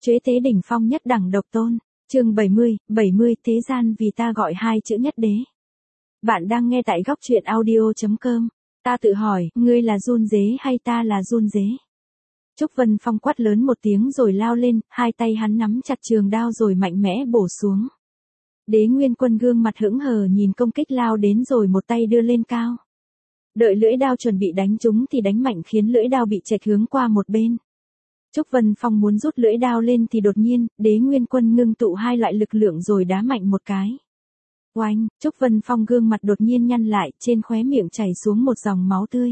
Chế tế đỉnh phong nhất đẳng độc tôn. Chương 70, thế gian vì ta gọi hai chữ nhất đế. Bạn đang nghe tại góc truyện audio.com. Ta tự hỏi, ngươi là run dế hay ta là run dế? Trúc Vân Phong quát lớn một tiếng rồi lao lên, hai tay hắn nắm chặt trường đao rồi mạnh mẽ bổ xuống. Đế Nguyên Quân gương mặt hững hờ nhìn công kích lao đến rồi một tay đưa lên cao. Đợi lưỡi đao chuẩn bị đánh trúng thì đánh mạnh khiến lưỡi đao bị chệch hướng qua một bên. Trúc Vân Phong muốn rút lưỡi đao lên thì đột nhiên, Đế Nguyên Quân ngưng tụ hai loại lực lượng rồi đá mạnh một cái. Oanh, Trúc Vân Phong gương mặt đột nhiên nhăn lại, trên khóe miệng chảy xuống một dòng máu tươi.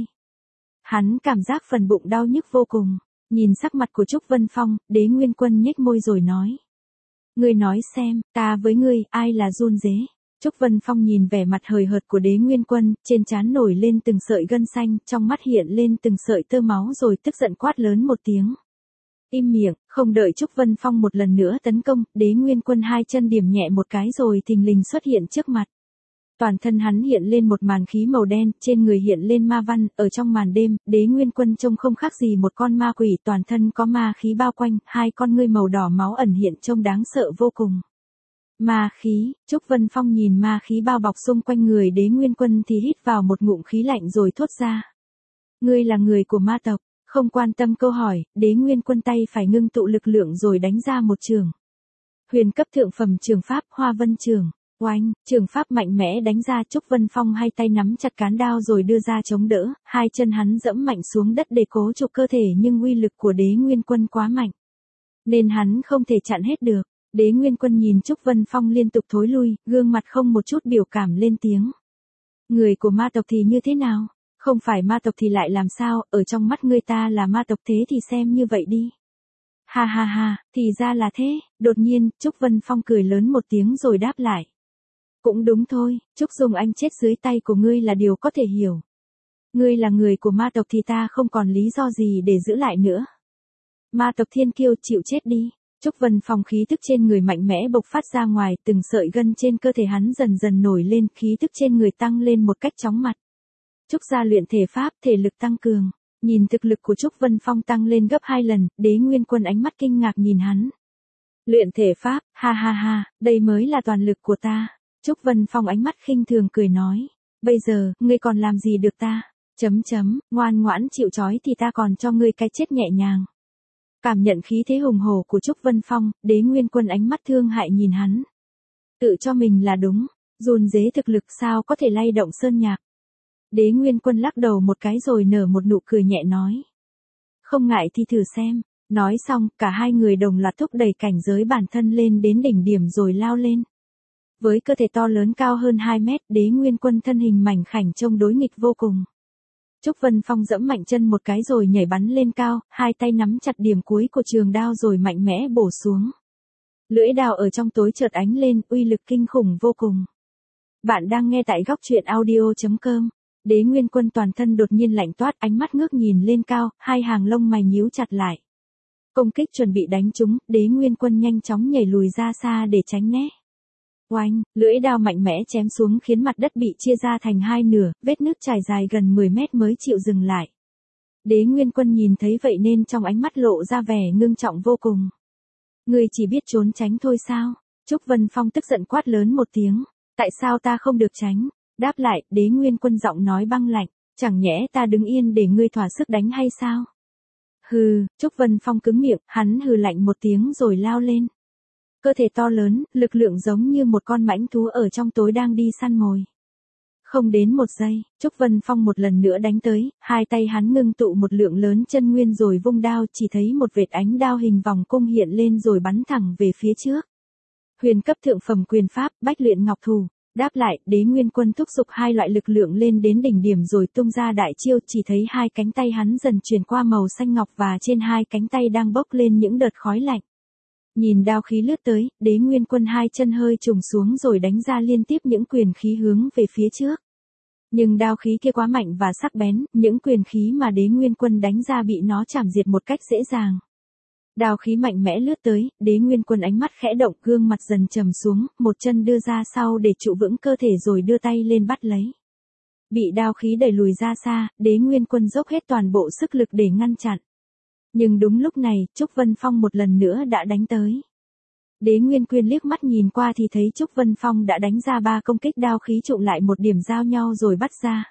Hắn cảm giác phần bụng đau nhức vô cùng, nhìn sắc mặt của Trúc Vân Phong, Đế Nguyên Quân nhếch môi rồi nói. Ngươi nói xem, ta với ngươi, ai là run dế? Trúc Vân Phong nhìn vẻ mặt hời hợt của Đế Nguyên Quân, trên trán nổi lên từng sợi gân xanh, trong mắt hiện lên từng sợi tơ máu rồi tức giận quát lớn một tiếng. Im miệng, không đợi Trúc Vân Phong một lần nữa tấn công, Đế Nguyên Quân hai chân điểm nhẹ một cái rồi thình lình xuất hiện trước mặt. Toàn thân hắn hiện lên một màn khí màu đen, trên người hiện lên ma văn, ở trong màn đêm, Đế Nguyên Quân trông không khác gì một con ma quỷ, toàn thân có ma khí bao quanh, hai con ngươi màu đỏ máu ẩn hiện trông đáng sợ vô cùng. Ma khí, Trúc Vân Phong nhìn ma khí bao bọc xung quanh người Đế Nguyên Quân thì hít vào một ngụm khí lạnh rồi thốt ra. Ngươi là người của ma tộc. Không quan tâm câu hỏi, Đế Nguyên Quân tay phải ngưng tụ lực lượng rồi đánh ra một trường. Huyền cấp thượng phẩm trường pháp Hoa Vân Trường. Oanh, trường pháp mạnh mẽ đánh ra. Trúc Vân Phong hai tay nắm chặt cán đao rồi đưa ra chống đỡ, hai chân hắn dẫm mạnh xuống đất để cố trụ cơ thể nhưng uy lực của Đế Nguyên Quân quá mạnh, nên hắn không thể chặn hết được. Đế Nguyên Quân nhìn Trúc Vân Phong liên tục thối lui, gương mặt không một chút biểu cảm lên tiếng. Người của ma tộc thì như thế nào? Không phải ma tộc thì lại làm sao, ở trong mắt ngươi ta là ma tộc thế thì xem như vậy đi. Ha ha ha, thì ra là thế, đột nhiên, Trúc Vân Phong cười lớn một tiếng rồi đáp lại. Cũng đúng thôi, Trúc Dung Anh chết dưới tay của ngươi là điều có thể hiểu. Ngươi là người của ma tộc thì ta không còn lý do gì để giữ lại nữa. Ma tộc thiên kiêu chịu chết đi. Trúc Vân Phong khí thức trên người mạnh mẽ bộc phát ra ngoài, từng sợi gân trên cơ thể hắn dần dần nổi lên, khí thức trên người tăng lên một cách chóng mặt. Trúc gia luyện thể pháp, thể lực tăng cường. Nhìn thực lực của Trúc Vân Phong tăng lên gấp 2 lần, Đế Nguyên Quân ánh mắt kinh ngạc nhìn hắn. Luyện thể pháp, ha ha ha, đây mới là toàn lực của ta. Trúc Vân Phong ánh mắt khinh thường cười nói. Bây giờ, ngươi còn làm gì được ta? Ngoan ngoãn chịu trói thì ta còn cho ngươi cái chết nhẹ nhàng. Cảm nhận khí thế hùng hổ của Trúc Vân Phong, Đế Nguyên Quân ánh mắt thương hại nhìn hắn. Tự cho mình là đúng, run dế thực lực sao có thể lay động sơn nhạc. Đế Nguyên Quân lắc đầu một cái rồi nở một nụ cười nhẹ nói. Không ngại thì thử xem. Nói xong, cả hai người đồng loạt thúc đẩy cảnh giới bản thân lên đến đỉnh điểm rồi lao lên. Với cơ thể to lớn cao hơn 2 mét, Đế Nguyên Quân thân hình mảnh khảnh trông đối nghịch vô cùng. Trúc Vân Phong dẫm mạnh chân một cái rồi nhảy bắn lên cao, hai tay nắm chặt điểm cuối của trường đao rồi mạnh mẽ bổ xuống. Lưỡi đao ở trong tối chợt ánh lên, uy lực kinh khủng vô cùng. Bạn đang nghe tại góc truyện audio.com. Đế Nguyên Quân toàn thân đột nhiên lạnh toát, ánh mắt ngước nhìn lên cao, hai hàng lông mày nhíu chặt lại. Công kích chuẩn bị đánh trúng, Đế Nguyên Quân nhanh chóng nhảy lùi ra xa để tránh né. Oanh, lưỡi đao mạnh mẽ chém xuống khiến mặt đất bị chia ra thành hai nửa, vết nứt trải dài gần 10 mét mới chịu dừng lại. Đế Nguyên Quân nhìn thấy vậy nên trong ánh mắt lộ ra vẻ ngưng trọng vô cùng. Ngươi chỉ biết trốn tránh thôi sao? Trúc Vân Phong tức giận quát lớn một tiếng. Tại sao ta không được tránh? Đáp lại, Đế Nguyên Quân giọng nói băng lạnh. Chẳng nhẽ ta đứng yên để ngươi thỏa sức đánh hay sao? Hừ, Trúc Vân Phong cứng miệng, hắn hừ lạnh một tiếng rồi lao lên. Cơ thể to lớn, lực lượng giống như một con mãnh thú ở trong tối đang đi săn mồi. Không đến một giây, Trúc Vân Phong một lần nữa đánh tới, hai tay hắn ngưng tụ một lượng lớn chân nguyên rồi vung đao, chỉ thấy một vệt ánh đao hình vòng cung hiện lên rồi bắn thẳng về phía trước. Huyền cấp thượng phẩm quyền pháp, Bách Luyện Ngọc Thủ. Đáp lại, Đế Nguyên Quân thúc giục hai loại lực lượng lên đến đỉnh điểm rồi tung ra đại chiêu, chỉ thấy hai cánh tay hắn dần chuyển qua màu xanh ngọc và trên hai cánh tay đang bốc lên những đợt khói lạnh. Nhìn đao khí lướt tới, Đế Nguyên Quân hai chân hơi trùng xuống rồi đánh ra liên tiếp những quyền khí hướng về phía trước. Nhưng đao khí kia quá mạnh và sắc bén, những quyền khí mà Đế Nguyên Quân đánh ra bị nó chảm diệt một cách dễ dàng. Đao khí mạnh mẽ lướt tới, Đế Nguyên Quân ánh mắt khẽ động, gương mặt dần trầm xuống, một chân đưa ra sau để trụ vững cơ thể rồi đưa tay lên bắt lấy. Bị đao khí đẩy lùi ra xa, Đế Nguyên Quân dốc hết toàn bộ sức lực để ngăn chặn. Nhưng đúng lúc này, Trúc Vân Phong một lần nữa đã đánh tới. Đế Nguyên Quyên liếc mắt nhìn qua thì thấy Trúc Vân Phong đã đánh ra 3 công kích đao khí trụng lại một điểm giao nhau rồi bắt ra.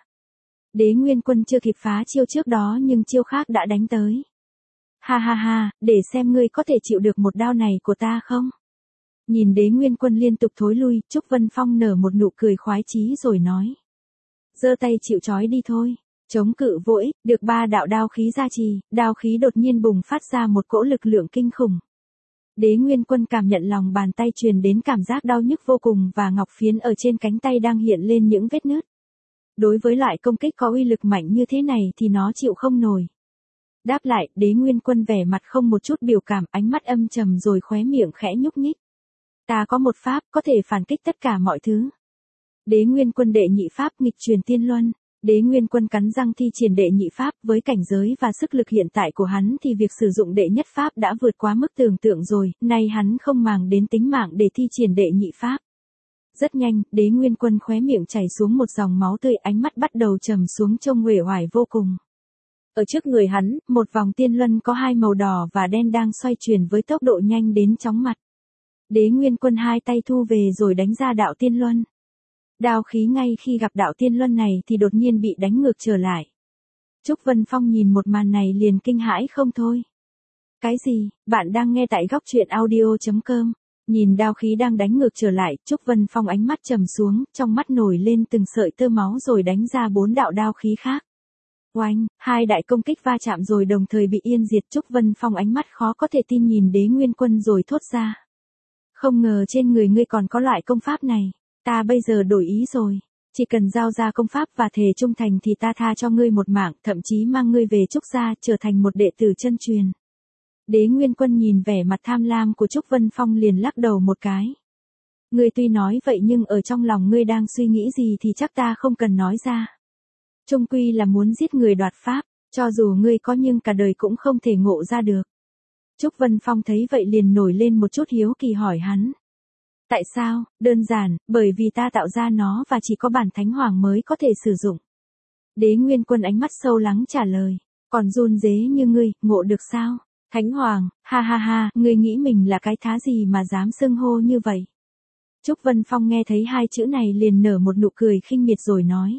Đế Nguyên Quân chưa kịp phá chiêu trước đó nhưng chiêu khác đã đánh tới. Ha ha ha, để xem ngươi có thể chịu được một đao này của ta không? Nhìn Đế Nguyên Quân liên tục thối lui, Trúc Vân Phong nở một nụ cười khoái chí rồi nói. Giơ tay chịu trói đi thôi. Chống cự vô ích, được 3 đạo đao khí gia trì, đao khí đột nhiên bùng phát ra một cỗ lực lượng kinh khủng. Đế Nguyên Quân cảm nhận lòng bàn tay truyền đến cảm giác đau nhức vô cùng và ngọc phiến ở trên cánh tay đang hiện lên những vết nứt. Đối với loại công kích có uy lực mạnh như thế này thì nó chịu không nổi. Đáp lại, Đế Nguyên Quân vẻ mặt không một chút biểu cảm, ánh mắt âm trầm rồi khóe miệng khẽ nhúc nhích. Ta có một pháp có thể phản kích tất cả mọi thứ. Đế Nguyên Quân đệ nhị pháp nghịch truyền tiên luân. Đế Nguyên Quân cắn răng thi triển đệ nhị pháp, với cảnh giới và sức lực hiện tại của hắn thì việc sử dụng đệ nhất pháp đã vượt quá mức tưởng tượng rồi, nay hắn không màng đến tính mạng để thi triển đệ nhị pháp. Rất nhanh, Đế Nguyên Quân khóe miệng chảy xuống một dòng máu tươi, ánh mắt bắt đầu trầm xuống trông uể oải vô cùng. Ở trước người hắn, một vòng tiên luân có 2 màu đỏ và đen đang xoay chuyển với tốc độ nhanh đến chóng mặt. Đế Nguyên Quân 2 tay thu về rồi đánh ra đạo tiên luân. Đao khí ngay khi gặp đạo tiên luân này thì đột nhiên bị đánh ngược trở lại. Trúc Vân Phong nhìn một màn này liền kinh hãi không thôi. Cái gì, bạn đang nghe tại góc truyện audio.com. Nhìn đao khí đang đánh ngược trở lại, Trúc Vân Phong ánh mắt trầm xuống, trong mắt nổi lên từng sợi tơ máu rồi đánh ra 4 đạo đao khí khác. Oanh, 2 đại công kích va chạm rồi đồng thời bị yên diệt. Trúc Vân Phong ánh mắt khó có thể tin nhìn Đế Nguyên Quân rồi thốt ra. Không ngờ trên người ngươi còn có loại công pháp này. Ta bây giờ đổi ý rồi. Chỉ cần giao ra công pháp và thề trung thành thì ta tha cho ngươi một mạng, thậm chí mang ngươi về Trúc gia trở thành một đệ tử chân truyền. Đế Nguyên Quân nhìn vẻ mặt tham lam của Trúc Vân Phong liền lắc đầu một cái. Ngươi tuy nói vậy nhưng ở trong lòng ngươi đang suy nghĩ gì thì chắc ta không cần nói ra. Chung quy là muốn giết người đoạt pháp, cho dù ngươi có nhưng cả đời cũng không thể ngộ ra được. Trúc Vân Phong thấy vậy liền nổi lên một chút hiếu kỳ hỏi hắn. Tại sao? Đơn giản, bởi vì ta tạo ra nó và chỉ có bản Thánh Hoàng mới có thể sử dụng. Đế Nguyên Quân ánh mắt sâu lắng trả lời. Còn run rế như ngươi, ngộ được sao? Thánh Hoàng, ha ha ha, ngươi nghĩ mình là cái thá gì mà dám xưng hô như vậy? Trúc Vân Phong nghe thấy 2 chữ này liền nở một nụ cười khinh miệt rồi nói.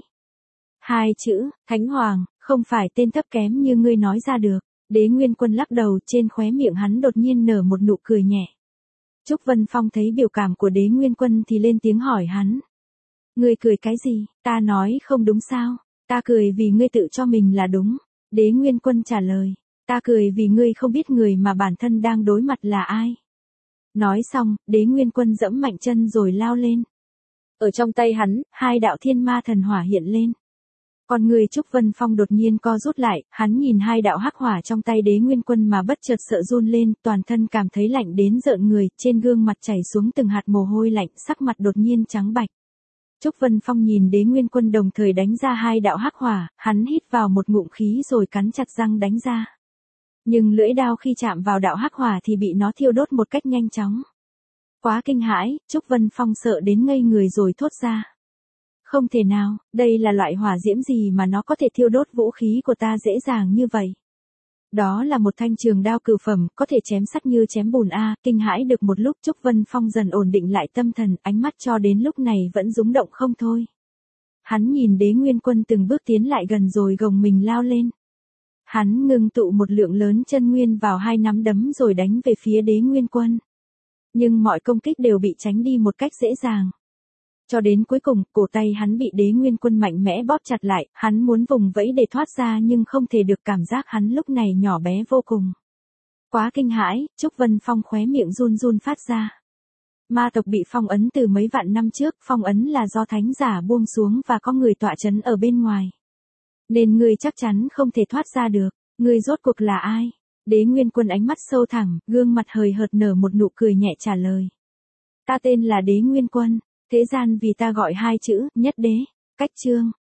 2 chữ, Thánh Hoàng, không phải tên thấp kém như ngươi nói ra được. Đế Nguyên Quân lắc đầu, trên khóe miệng hắn đột nhiên nở một nụ cười nhẹ. Trúc Vân Phong thấy biểu cảm của Đế Nguyên Quân thì lên tiếng hỏi hắn. Ngươi cười cái gì, ta nói không đúng sao? Ta cười vì ngươi tự cho mình là đúng. Đế Nguyên Quân trả lời. Ta cười vì ngươi không biết người mà bản thân đang đối mặt là ai. Nói xong, Đế Nguyên Quân giẫm mạnh chân rồi lao lên. Ở trong tay hắn, 2 đạo thiên ma thần hỏa hiện lên. Con người Trúc Vân Phong đột nhiên co rút lại, hắn nhìn 2 đạo hắc hỏa trong tay Đế Nguyên Quân mà bất chợt sợ run lên, toàn thân cảm thấy lạnh đến rợn người, trên gương mặt chảy xuống từng hạt mồ hôi lạnh, sắc mặt đột nhiên trắng bạch. Trúc Vân Phong nhìn Đế Nguyên Quân đồng thời đánh ra 2 đạo hắc hỏa, hắn hít vào một ngụm khí rồi cắn chặt răng đánh ra. Nhưng lưỡi đao khi chạm vào đạo hắc hỏa thì bị nó thiêu đốt một cách nhanh chóng. Quá kinh hãi, Trúc Vân Phong sợ đến ngây người rồi thốt ra. Không thể nào, đây là loại hỏa diễm gì mà nó có thể thiêu đốt vũ khí của ta dễ dàng như vậy. Đó là một thanh trường đao cửu phẩm, có thể chém sắt như chém bùn a. Kinh hãi được một lúc Trúc Vân Phong dần ổn định lại tâm thần, ánh mắt cho đến lúc này vẫn rúng động không thôi. Hắn nhìn Đế Nguyên Quân từng bước tiến lại gần rồi gồng mình lao lên. Hắn ngưng tụ một lượng lớn chân nguyên vào 2 nắm đấm rồi đánh về phía Đế Nguyên Quân. Nhưng mọi công kích đều bị tránh đi một cách dễ dàng. Cho đến cuối cùng, cổ tay hắn bị Đế Nguyên Quân mạnh mẽ bóp chặt lại, hắn muốn vùng vẫy để thoát ra nhưng không thể được, cảm giác hắn lúc này nhỏ bé vô cùng. Quá kinh hãi, Trúc Vân Phong khóe miệng run run phát ra. Ma tộc bị phong ấn từ mấy vạn năm trước, phong ấn là do thánh giả buông xuống và có người tọa trấn ở bên ngoài. Nên ngươi chắc chắn không thể thoát ra được, ngươi rốt cuộc là ai? Đế Nguyên Quân ánh mắt sâu thẳm, gương mặt hời hợt nở một nụ cười nhẹ trả lời. Ta tên là Đế Nguyên Quân, thế gian vì ta gọi 2 chữ, nhất đế. Cách chương.